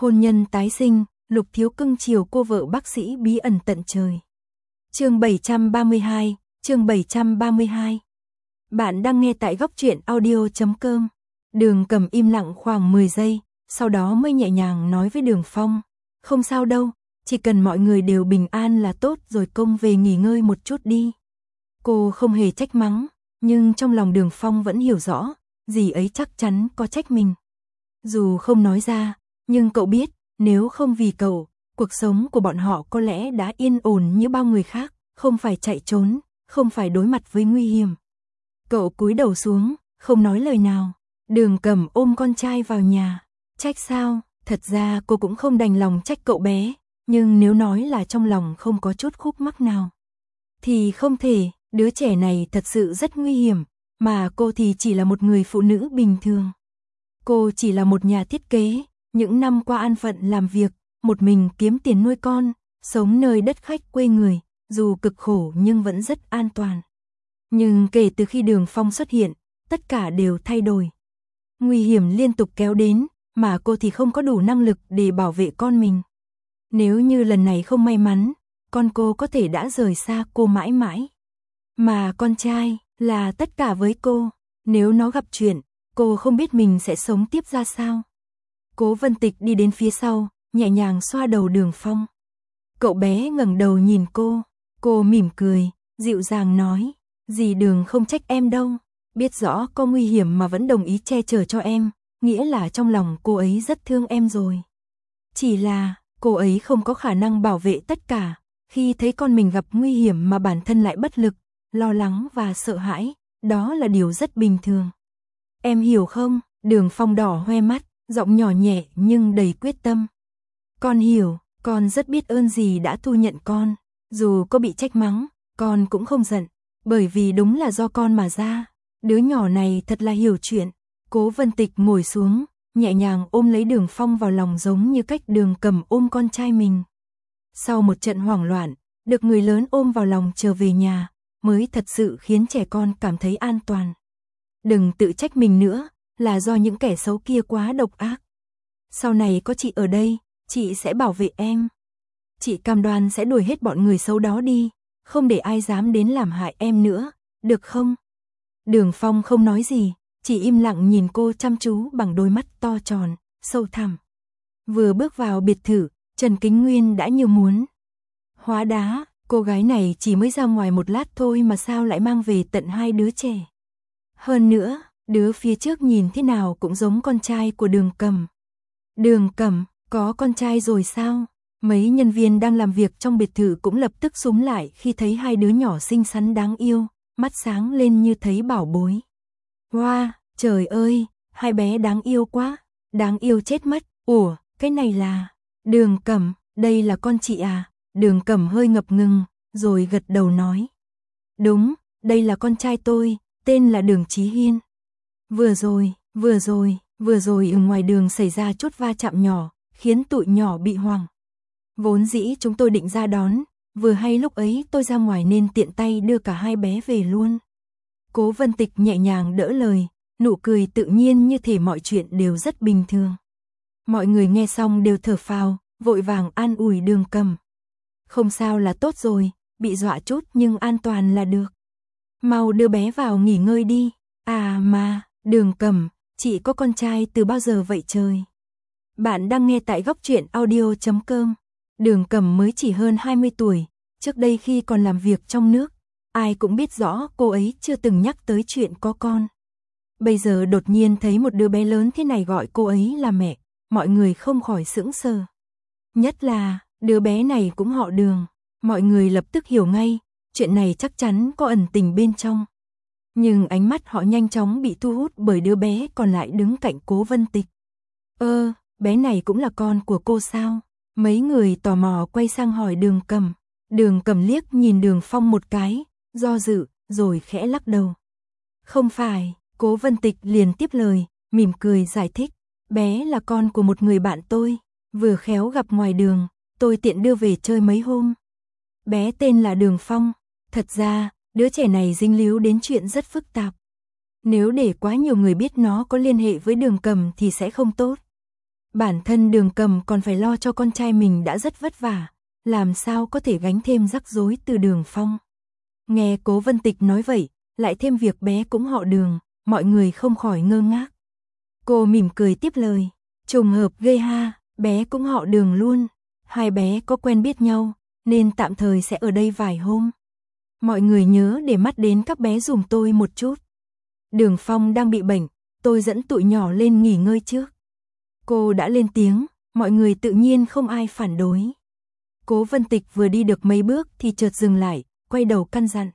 Hôn nhân tái sinh, Lục Thiếu cưng chiều cô vợ bác sĩ bí ẩn tận trời. Chương 732, chương 732. Bạn đang nghe tại góc truyện audio.com. Đường Cầm im lặng khoảng 10 giây, sau đó mới nhẹ nhàng nói với Đường Phong, không sao đâu, chỉ cần mọi người đều bình an là tốt rồi, công về nghỉ ngơi một chút đi. Cô không hề trách mắng, nhưng trong lòng Đường Phong vẫn hiểu rõ, dì ấy chắc chắn có trách mình. Dù không nói ra, nhưng cậu biết, nếu không vì cậu, cuộc sống của bọn họ có lẽ đã yên ổn như bao người khác, không phải chạy trốn, không phải đối mặt với nguy hiểm. Cậu cúi đầu xuống, không nói lời nào. Đường Cầm ôm con trai vào nhà. Trách sao? Thật ra cô cũng không đành lòng trách cậu bé, nhưng nếu nói là trong lòng không có chút khúc mắc nào thì không thể. Đứa trẻ này thật sự rất nguy hiểm, mà cô thì chỉ là một người phụ nữ bình thường. Cô chỉ là một nhà thiết kế, những năm qua an phận làm việc, một mình kiếm tiền nuôi con, sống nơi đất khách quê người, dù cực khổ nhưng vẫn rất an toàn. Nhưng kể từ khi Đường Phong xuất hiện, tất cả đều thay đổi. Nguy hiểm liên tục kéo đến, mà cô thì không có đủ năng lực để bảo vệ con mình. Nếu như lần này không may mắn, con cô có thể đã rời xa cô mãi mãi. Mà con trai là tất cả với cô, nếu nó gặp chuyện, cô không biết mình sẽ sống tiếp ra sao. Cố Vân Tịch đi đến phía sau, nhẹ nhàng xoa đầu Đường Phong. Cậu bé ngẩng đầu nhìn cô mỉm cười, dịu dàng nói, dì Đường không trách em đâu, biết rõ có nguy hiểm mà vẫn đồng ý che chở cho em, nghĩa là trong lòng cô ấy rất thương em rồi. Chỉ là, cô ấy không có khả năng bảo vệ tất cả, khi thấy con mình gặp nguy hiểm mà bản thân lại bất lực, lo lắng và sợ hãi, đó là điều rất bình thường. Em hiểu không? Đường Phong đỏ hoe mắt, giọng nhỏ nhẹ nhưng đầy quyết tâm. Con hiểu, con rất biết ơn dì đã thu nhận con, dù có bị trách mắng, con cũng không giận, bởi vì đúng là do con mà ra. Đứa nhỏ này thật là hiểu chuyện. Cố Vân Tịch ngồi xuống, nhẹ nhàng ôm lấy Đường Phong vào lòng giống như cách Đường Cầm ôm con trai mình. Sau một trận hoảng loạn, được người lớn ôm vào lòng trở về nhà, mới thật sự khiến trẻ con cảm thấy an toàn. Đừng tự trách mình nữa, là do những kẻ xấu kia quá độc ác. Sau này có chị ở đây, chị sẽ bảo vệ em. Chị cam đoan sẽ đuổi hết bọn người xấu đó đi, không để ai dám đến làm hại em nữa, được không? Đường Phong không nói gì, chỉ im lặng nhìn cô chăm chú bằng đôi mắt to tròn, sâu thẳm. Vừa bước vào biệt thự, Trần Kính Nguyên đã như muốn hóa đá, cô gái này chỉ mới ra ngoài một lát thôi mà sao lại mang về tận 2 đứa trẻ. Hơn nữa, đứa phía trước nhìn thế nào cũng giống con trai của Đường Cầm. Đường Cầm, có con trai rồi sao? Mấy nhân viên đang làm việc trong biệt thự cũng lập tức xúm lại khi thấy 2 đứa nhỏ xinh xắn đáng yêu, mắt sáng lên như thấy bảo bối. Wow, trời ơi, 2 bé đáng yêu quá, đáng yêu chết mất. Ủa, cái này là Đường Cầm, đây là con chị à? Đường Cầm hơi ngập ngừng, rồi gật đầu nói. Đúng, đây là con trai tôi, tên là Đường Chí Hiên. Vừa rồi ở ngoài đường xảy ra chút va chạm nhỏ, khiến tụi nhỏ bị hoảng. Vốn dĩ chúng tôi định ra đón, vừa hay lúc ấy tôi ra ngoài nên tiện tay đưa cả 2 bé về luôn. Cố Vân Tịch nhẹ nhàng đỡ lời, nụ cười tự nhiên như thể mọi chuyện đều rất bình thường. Mọi người nghe xong đều thở phào, vội vàng an ủi Đường Cầm. Không sao là tốt rồi, bị dọa chút nhưng an toàn là được. Mau đưa bé vào nghỉ ngơi đi. À mà, Đường Cầm, chị có con trai từ bao giờ vậy trời? Bạn đang nghe tại góc truyện audio.com. Đường Cầm mới chỉ hơn 20 tuổi, trước đây khi còn làm việc trong nước, ai cũng biết rõ cô ấy chưa từng nhắc tới chuyện có con. Bây giờ đột nhiên thấy một đứa bé lớn thế này gọi cô ấy là mẹ, mọi người không khỏi sững sờ. Nhất là, đứa bé này cũng họ Đường, mọi người lập tức hiểu ngay, chuyện này chắc chắn có ẩn tình bên trong. Nhưng ánh mắt họ nhanh chóng bị thu hút bởi đứa bé còn lại đứng cạnh Cố Vân Tịch. Bé này cũng là con của cô sao? Mấy người tò mò quay sang hỏi Đường Cầm. Đường Cầm liếc nhìn Đường Phong một cái, do dự, rồi khẽ lắc đầu. Không phải, Cố Vân Tịch liền tiếp lời, mỉm cười giải thích. Bé là con của một người bạn tôi, vừa khéo gặp ngoài đường, tôi tiện đưa về chơi mấy hôm. Bé tên là Đường Phong, thật ra, đứa trẻ này dính líu đến chuyện rất phức tạp. Nếu để quá nhiều người biết nó có liên hệ với Đường Cầm thì sẽ không tốt. Bản thân Đường Cầm còn phải lo cho con trai mình đã rất vất vả, làm sao có thể gánh thêm rắc rối từ Đường Phong. Nghe Cố Vân Tịch nói vậy, lại thêm việc bé cũng họ Đường, mọi người không khỏi ngơ ngác. Cô mỉm cười tiếp lời, trùng hợp ghê ha, bé cũng họ Đường luôn, hai bé có quen biết nhau, nên tạm thời sẽ ở đây vài hôm. Mọi người nhớ để mắt đến các bé giùm tôi một chút. Đường Phong đang bị bệnh, tôi dẫn tụi nhỏ lên nghỉ ngơi trước. Cô đã lên tiếng, mọi người tự nhiên không ai phản đối. Cố Vân Tịch vừa đi được mấy bước thì chợt dừng lại, quay đầu căn dặn.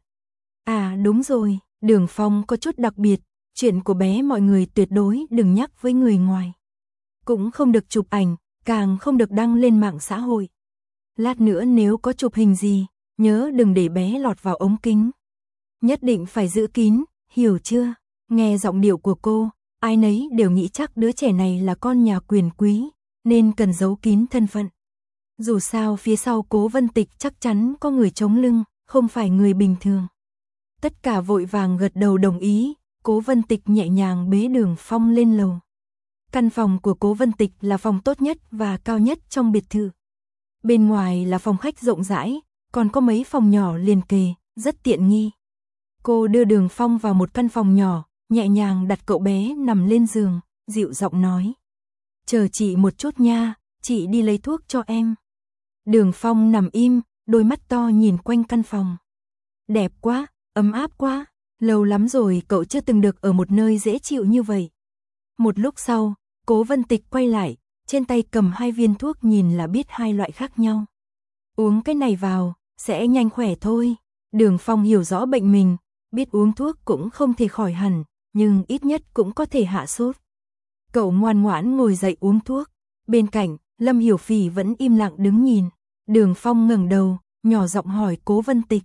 À đúng rồi, Đường Phong có chút đặc biệt, chuyện của bé mọi người tuyệt đối đừng nhắc với người ngoài. Cũng không được chụp ảnh, càng không được đăng lên mạng xã hội. Lát nữa nếu có chụp hình gì, nhớ đừng để bé lọt vào ống kính. Nhất định phải giữ kín, hiểu chưa? Nghe giọng điệu của cô, ai nấy đều nghĩ chắc đứa trẻ này là con nhà quyền quý, nên cần giấu kín thân phận. Dù sao phía sau Cố Vân Tịch chắc chắn có người chống lưng, không phải người bình thường. Tất cả vội vàng gật đầu đồng ý, Cố Vân Tịch nhẹ nhàng bế Đường Phong lên lầu. Căn phòng của Cố Vân Tịch là phòng tốt nhất và cao nhất trong biệt thự. Bên ngoài là phòng khách rộng rãi, còn có mấy phòng nhỏ liền kề, rất tiện nghi. Cô đưa Đường Phong vào một căn phòng nhỏ, nhẹ nhàng đặt cậu bé nằm lên giường, dịu giọng nói. Chờ chị một chút nha, chị đi lấy thuốc cho em. Đường Phong nằm im, đôi mắt to nhìn quanh căn phòng. Đẹp quá, ấm áp quá, lâu lắm rồi cậu chưa từng được ở một nơi dễ chịu như vậy. Một lúc sau, Cố Vân Tịch quay lại, trên tay cầm 2 viên thuốc nhìn là biết 2 loại khác nhau. Uống cái này vào, sẽ nhanh khỏe thôi. Đường Phong hiểu rõ bệnh mình, biết uống thuốc cũng không thể khỏi hẳn, nhưng ít nhất cũng có thể hạ sốt. Cậu ngoan ngoãn ngồi dậy uống thuốc. Bên cạnh, Lâm Hiểu Phỉ vẫn im lặng đứng nhìn. Đường Phong ngẩng đầu, nhỏ giọng hỏi Cố Vân Tịch.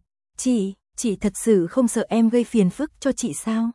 Chị thật sự không sợ em gây phiền phức cho chị sao?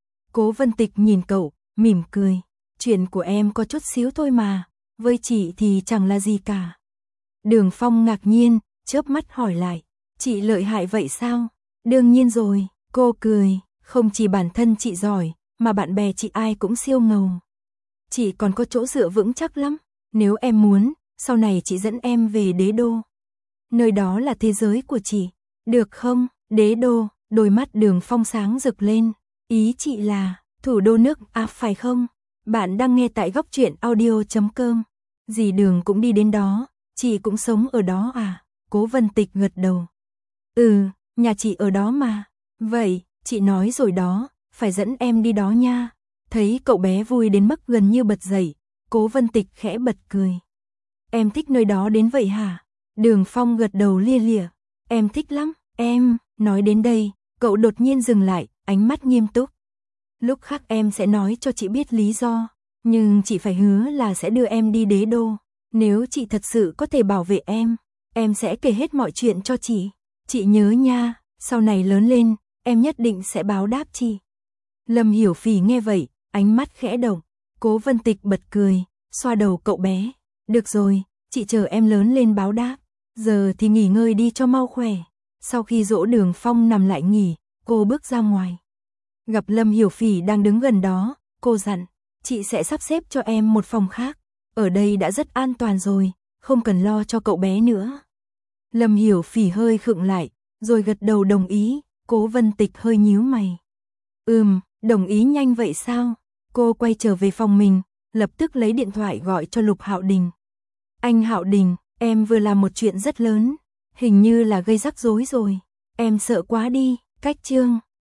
Cố Vân Tịch nhìn cậu, mỉm cười. Chuyện của em có chút xíu thôi mà, với chị thì chẳng là gì cả. Đường Phong ngạc nhiên, chớp mắt hỏi lại. Chị lợi hại vậy sao? Đương nhiên rồi, cô cười. Không chỉ bản thân chị giỏi, mà bạn bè chị ai cũng siêu ngầu. Chị còn có chỗ dựa vững chắc lắm. Nếu em muốn, sau này chị dẫn em về Đế Đô. Nơi đó là thế giới của chị. Được không? Đế Đô, đôi mắt Đường Phong sáng rực lên. Ý chị là, thủ đô nước Áp phải không? Bạn đang nghe tại góc truyện audio.com. Dì Đường cũng đi đến đó, chị cũng sống ở đó à? Cố Vân Tịch gật đầu. Ừ, nhà chị ở đó mà. Vậy, chị nói rồi đó, phải dẫn em đi đó nha. Thấy cậu bé vui đến mức gần như bật dậy, Cố Vân Tịch khẽ bật cười. Em thích nơi đó đến vậy hả? Đường Phong gật đầu lia lịa. Em thích lắm, em. Nói đến đây, cậu đột nhiên dừng lại, ánh mắt nghiêm túc. Lúc khác em sẽ nói cho chị biết lý do, nhưng chị phải hứa là sẽ đưa em đi Đế Đô. Nếu chị thật sự có thể bảo vệ em sẽ kể hết mọi chuyện cho chị. Chị nhớ nha, sau này lớn lên, em nhất định sẽ báo đáp chị. Lâm Hiểu Phỉ nghe vậy, ánh mắt khẽ động. Cố Vân Tịch bật cười, xoa đầu cậu bé. Được rồi, chị chờ em lớn lên báo đáp. Giờ thì nghỉ ngơi đi cho mau khỏe. Sau khi dỗ Đường Phong nằm lại nghỉ, cô bước ra ngoài. Gặp Lâm Hiểu Phỉ đang đứng gần đó, cô dặn, chị sẽ sắp xếp cho em một phòng khác. Ở đây đã rất an toàn rồi, không cần lo cho cậu bé nữa. Lâm Hiểu Phỉ hơi khựng lại, rồi gật đầu đồng ý. Cố Vân Tịch hơi nhíu mày. Đồng ý nhanh vậy sao? Cô quay trở về phòng mình, lập tức lấy điện thoại gọi cho Lục Hạo Đình. Anh Hạo Đình, em vừa làm một chuyện rất lớn, hình như là gây rắc rối rồi. Em sợ quá đi, cách chương.